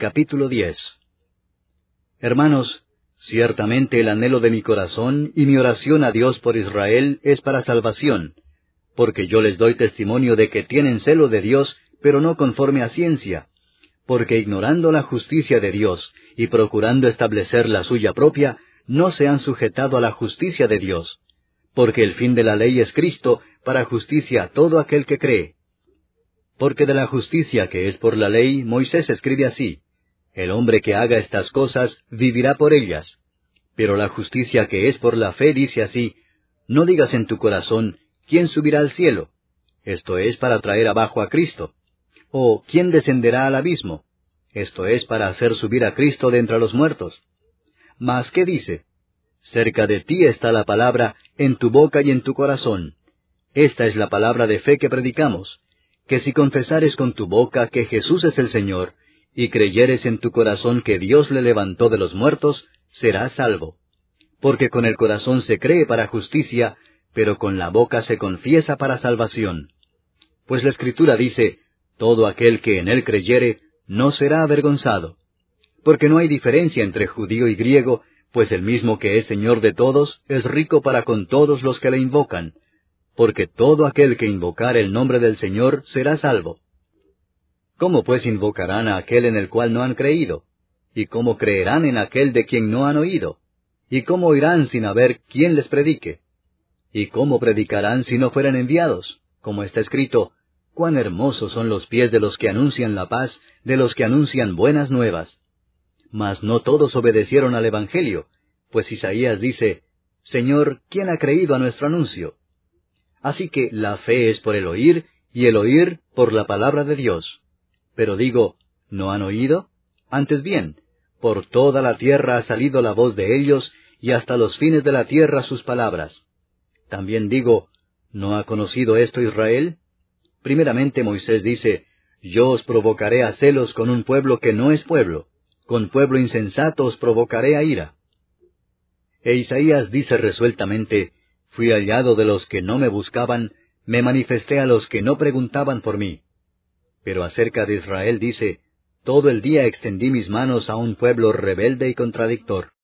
Capítulo 10. Hermanos, ciertamente el anhelo de mi corazón y mi oración a Dios por Israel es para salvación, porque yo les doy testimonio de que tienen celo de Dios, pero no conforme a ciencia, porque ignorando la justicia de Dios y procurando establecer la suya propia, no se han sujetado a la justicia de Dios, porque el fin de la ley es Cristo, para justicia a todo aquel que cree. Porque de la justicia que es por la ley, Moisés escribe así: el hombre que haga estas cosas vivirá por ellas. Pero la justicia que es por la fe dice así: no digas en tu corazón, ¿quién subirá al cielo? Esto es para traer abajo a Cristo. O, ¿quién descenderá al abismo? Esto es para hacer subir a Cristo de entre los muertos. Mas, ¿qué dice? Cerca de ti está la palabra, en tu boca y en tu corazón. Esta es la palabra de fe que predicamos, que si confesares con tu boca que Jesús es el Señor, y creyeres en tu corazón que Dios le levantó de los muertos, serás salvo. Porque con el corazón se cree para justicia, pero con la boca se confiesa para salvación. Pues la Escritura dice: todo aquel que en él creyere, no será avergonzado. Porque no hay diferencia entre judío y griego, pues el mismo que es Señor de todos, es rico para con todos los que le invocan. Porque todo aquel que invocare el nombre del Señor será salvo. ¿Cómo pues invocarán a aquel en el cual no han creído? ¿Y cómo creerán en aquel de quien no han oído? ¿Y cómo oirán sin haber quien les predique? ¿Y cómo predicarán si no fueran enviados? Como está escrito: cuán hermosos son los pies de los que anuncian la paz, de los que anuncian buenas nuevas. Mas no todos obedecieron al Evangelio, pues Isaías dice: Señor, ¿quién ha creído a nuestro anuncio? Así que la fe es por el oír, y el oír por la palabra de Dios. Pero digo, ¿no han oído? Antes bien, por toda la tierra ha salido la voz de ellos, y hasta los fines de la tierra sus palabras. También digo, ¿no ha conocido esto Israel? Primeramente Moisés dice: yo os provocaré a celos con un pueblo que no es pueblo, con pueblo insensato os provocaré a ira. E Isaías dice resueltamente: fui hallado de los que no me buscaban, me manifesté a los que no preguntaban por mí. Pero acerca de Israel dice: todo el día extendí mis manos a un pueblo rebelde y contradictor.